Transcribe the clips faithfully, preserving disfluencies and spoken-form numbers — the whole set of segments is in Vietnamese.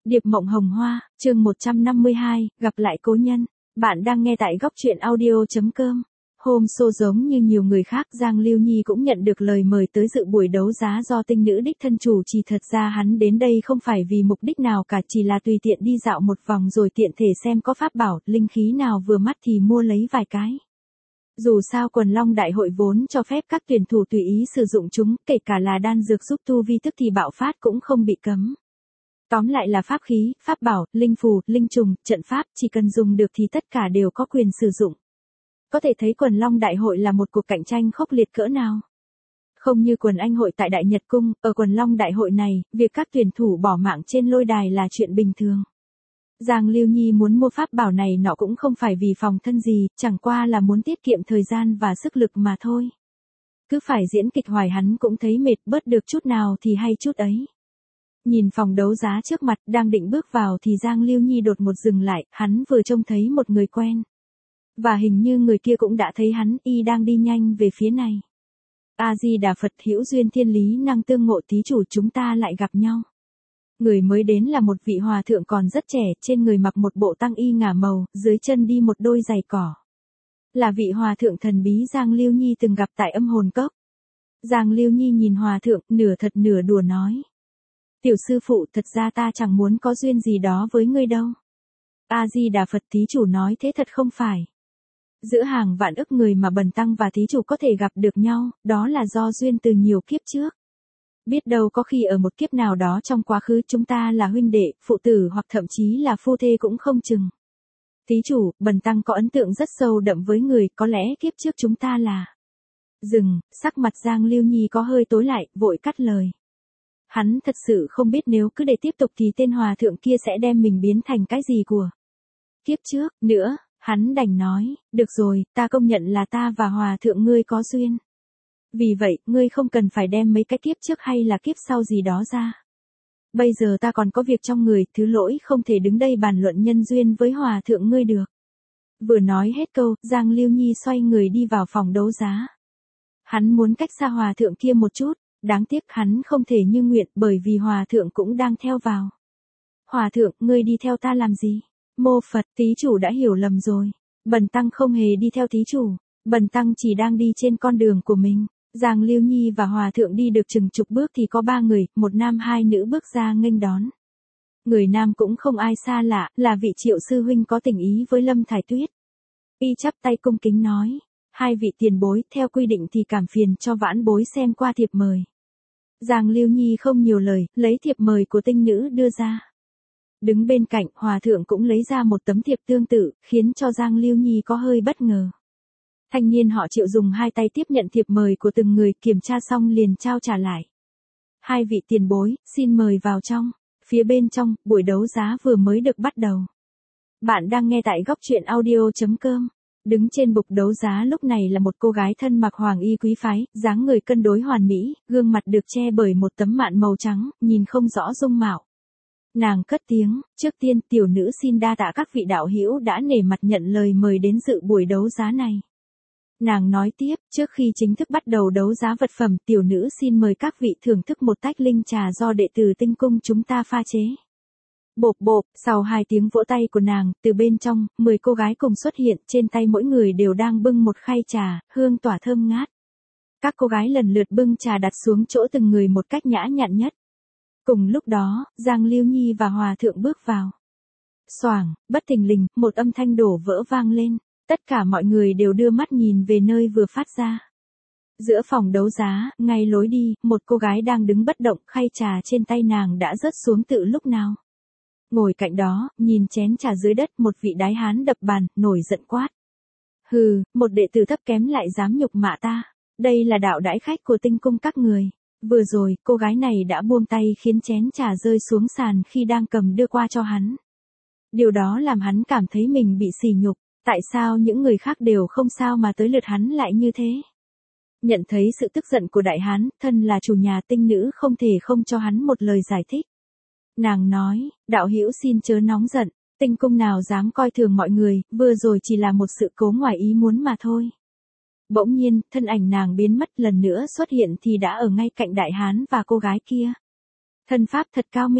Điệp mộng hồng hoa, chương một trăm năm mươi hai, gặp lại cố nhân. Bạn đang nghe tại góc truyện audio.com. Hôm show giống như nhiều người khác, Giang Lưu Nhi cũng nhận được lời mời tới dự buổi đấu giá do tinh nữ đích thân chủ trì. Thật ra hắn đến đây không phải vì mục đích nào cả, chỉ là tùy tiện đi dạo một vòng rồi tiện thể xem có pháp bảo, linh khí nào vừa mắt thì mua lấy vài cái. Dù sao Quần Long Đại hội vốn cho phép các tuyển thủ tùy ý sử dụng chúng, kể cả là đan dược giúp tu vi tức thì bạo phát cũng không bị cấm. Tóm lại là pháp khí, pháp bảo, linh phù, linh trùng, trận pháp, chỉ cần dùng được thì tất cả đều có quyền sử dụng. Có thể thấy Quần Long Đại hội là một cuộc cạnh tranh khốc liệt cỡ nào. Không như Quần Anh hội tại Đại Nhật Cung, ở Quần Long Đại hội này, việc các tuyển thủ bỏ mạng trên lôi đài là chuyện bình thường. Giang Lưu Nhi muốn mua pháp bảo này nọ cũng không phải vì phòng thân gì, chẳng qua là muốn tiết kiệm thời gian và sức lực mà thôi. Cứ phải diễn kịch hoài hắn cũng thấy mệt, bớt được chút nào thì hay chút ấy. Nhìn phòng đấu giá trước mặt, đang định bước vào thì Giang Lưu Nhi đột ngột dừng lại, hắn vừa trông thấy một người quen. Và hình như người kia cũng đã thấy hắn, y đang đi nhanh về phía này. A-di-đà Phật, hữu duyên thiên lý năng tương ngộ, thí chủ, chúng ta lại gặp nhau. Người mới đến là một vị hòa thượng còn rất trẻ, trên người mặc một bộ tăng y ngả màu, dưới chân đi một đôi giày cỏ. Là vị hòa thượng thần bí Giang Lưu Nhi từng gặp tại Âm Hồn Cốc. Giang Lưu Nhi nhìn hòa thượng, nửa thật nửa đùa nói. Tiểu sư phụ, thật ra ta chẳng muốn có duyên gì đó với ngươi đâu. A-di-đà Phật, thí chủ nói thế thật không phải. Giữa hàng vạn ức người mà bần tăng và thí chủ có thể gặp được nhau, đó là do duyên từ nhiều kiếp trước. Biết đâu có khi ở một kiếp nào đó trong quá khứ chúng ta là huynh đệ, phụ tử hoặc thậm chí là phu thê cũng không chừng. Thí chủ, bần tăng có ấn tượng rất sâu đậm với người, có lẽ kiếp trước chúng ta là... Dừng, sắc mặt Giang Lưu Nhi có hơi tối lại, vội cắt lời. Hắn thật sự không biết nếu cứ để tiếp tục thì tên hòa thượng kia sẽ đem mình biến thành cái gì của kiếp trước nữa, hắn đành nói, được rồi, ta công nhận là ta và hòa thượng ngươi có duyên. Vì vậy, ngươi không cần phải đem mấy cái kiếp trước hay là kiếp sau gì đó ra. Bây giờ ta còn có việc trong người, thứ lỗi không thể đứng đây bàn luận nhân duyên với hòa thượng ngươi được. Vừa nói hết câu, Giang Lưu Nhi xoay người đi vào phòng đấu giá. Hắn muốn cách xa hòa thượng kia một chút. Đáng tiếc hắn không thể như nguyện bởi vì hòa thượng cũng đang theo vào. Hòa thượng, ngươi đi theo ta làm gì? Mô Phật, thí chủ đã hiểu lầm rồi. Bần tăng không hề đi theo thí chủ. Bần tăng chỉ đang đi trên con đường của mình. Giang Lưu Nhi và hòa thượng đi được chừng chục bước thì có ba người, một nam hai nữ bước ra nghênh đón. Người nam cũng không ai xa lạ, là vị Triệu sư huynh có tình ý với Lâm Thải Tuyết. Y chắp tay cung kính nói. Hai vị tiền bối, theo quy định thì cảm phiền cho vãn bối xem qua thiệp mời. Giang Lưu Nhi không nhiều lời, lấy thiệp mời của tinh nữ đưa ra. Đứng bên cạnh, hòa thượng cũng lấy ra một tấm thiệp tương tự, khiến cho Giang Lưu Nhi có hơi bất ngờ. Thanh niên họ Triệu dùng hai tay tiếp nhận thiệp mời của từng người, kiểm tra xong liền trao trả lại. Hai vị tiền bối, xin mời vào trong. Phía bên trong, buổi đấu giá vừa mới được bắt đầu. Bạn đang nghe tại góc truyện audio.com. Đứng trên bục đấu giá lúc này là một cô gái thân mặc hoàng y quý phái, dáng người cân đối hoàn mỹ, gương mặt được che bởi một tấm mạn màu trắng, nhìn không rõ dung mạo. Nàng cất tiếng, trước tiên tiểu nữ xin đa tạ các vị đạo hữu đã nể mặt nhận lời mời đến dự buổi đấu giá này. Nàng nói tiếp, trước khi chính thức bắt đầu đấu giá vật phẩm, tiểu nữ xin mời các vị thưởng thức một tách linh trà do đệ tử Tinh Cung chúng ta pha chế. Bộp bộp, sau hai tiếng vỗ tay của nàng, từ bên trong, mười cô gái cùng xuất hiện, trên tay mỗi người đều đang bưng một khay trà, hương tỏa thơm ngát. Các cô gái lần lượt bưng trà đặt xuống chỗ từng người một cách nhã nhặn nhất. Cùng lúc đó, Giang Lưu Nhi và hòa thượng bước vào. Xoảng, bất thình lình, một âm thanh đổ vỡ vang lên, tất cả mọi người đều đưa mắt nhìn về nơi vừa phát ra. Giữa phòng đấu giá, ngay lối đi, một cô gái đang đứng bất động, khay trà trên tay nàng đã rớt xuống từ lúc nào. Ngồi cạnh đó, nhìn chén trà dưới đất, một vị đái hán đập bàn, nổi giận quát. Hừ, một đệ tử thấp kém lại dám nhục mạ ta. Đây là đạo đãi khách của Tinh Cung các người. Vừa rồi, cô gái này đã buông tay khiến chén trà rơi xuống sàn khi đang cầm đưa qua cho hắn. Điều đó làm hắn cảm thấy mình bị sỉ nhục. Tại sao những người khác đều không sao mà tới lượt hắn lại như thế? Nhận thấy sự tức giận của đại hán, thân là chủ nhà tinh nữ không thể không cho hắn một lời giải thích. Nàng nói, đạo hữu xin chớ nóng giận, Tinh Cung nào dám coi thường mọi người, vừa rồi chỉ là một sự cố ngoài ý muốn mà thôi. Bỗng nhiên, thân ảnh nàng biến mất, lần nữa xuất hiện thì đã ở ngay cạnh đại hán và cô gái kia. Thân pháp thật cao minh,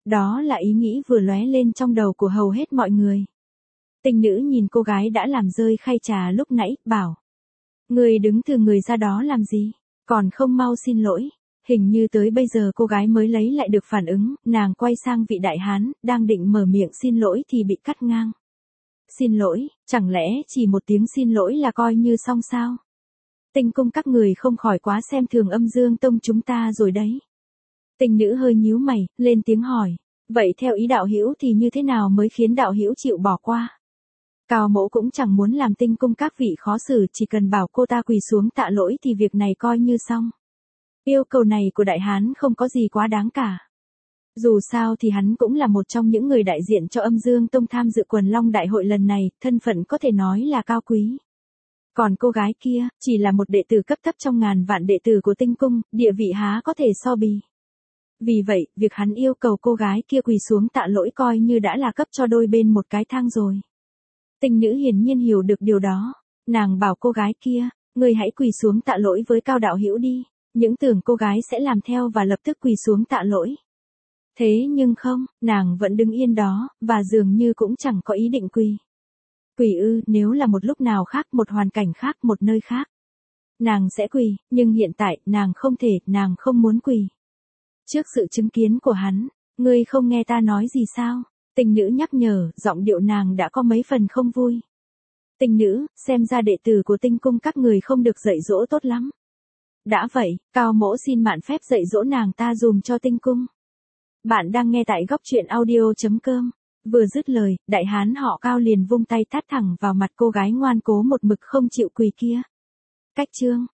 Đó là ý nghĩ vừa lóe lên trong đầu của hầu hết mọi người. Tinh nữ nhìn cô gái đã làm rơi khay trà lúc nãy, bảo. Người đứng từ người ra đó làm gì? Còn không mau xin lỗi. Hình như tới bây giờ cô gái mới lấy lại được phản ứng, nàng quay sang vị đại hán, đang định mở miệng xin lỗi thì bị cắt ngang. Xin lỗi, chẳng lẽ chỉ một tiếng xin lỗi là coi như xong sao? Tinh cung các người không khỏi quá xem thường Âm Dương Tông chúng ta rồi đấy. Tinh nữ hơi nhíu mày, lên tiếng hỏi. Vậy theo ý đạo hữu thì như thế nào mới khiến đạo hữu chịu bỏ qua? Cao mẫu cũng chẳng muốn làm tinh cung các vị khó xử, chỉ cần bảo cô ta quỳ xuống tạ lỗi thì việc này coi như xong. Yêu cầu này của đại hán không có gì quá đáng cả. Dù sao thì hắn cũng là một trong những người đại diện cho Âm Dương Tông tham dự Quần Long Đại hội lần này, thân phận có thể nói là cao quý. Còn cô gái kia, chỉ là một đệ tử cấp thấp trong ngàn vạn đệ tử của tinh cung, địa vị há có thể so bì. Vì vậy, việc hắn yêu cầu cô gái kia quỳ xuống tạ lỗi coi như đã là cấp cho đôi bên một cái thang rồi. Tinh nữ hiển nhiên hiểu được điều đó. Nàng bảo cô gái kia, ngươi hãy quỳ xuống tạ lỗi với Cao đạo hữu đi. Những tưởng cô gái sẽ làm theo và lập tức quỳ xuống tạ lỗi. Thế nhưng không, nàng vẫn đứng yên đó, và dường như cũng chẳng có ý định quỳ. Quỳ ư, nếu là một lúc nào khác, một hoàn cảnh khác, một nơi khác. Nàng sẽ quỳ, nhưng hiện tại, nàng không thể, nàng không muốn quỳ. Trước sự chứng kiến của hắn, ngươi không nghe ta nói gì sao? Tinh nữ nhắc nhở, giọng điệu nàng đã có mấy phần không vui. Tinh nữ, xem ra đệ tử của tinh cung các người không được dạy dỗ tốt lắm. Đã vậy, Cao mỗ xin mạn phép dạy dỗ nàng ta dùm cho tinh cung. Bạn đang nghe tại góc truyện audio chấm com. Vừa dứt lời, đại hán họ Cao liền vung tay tát thẳng vào mặt cô gái ngoan cố một mực không chịu quỳ kia. Cách chương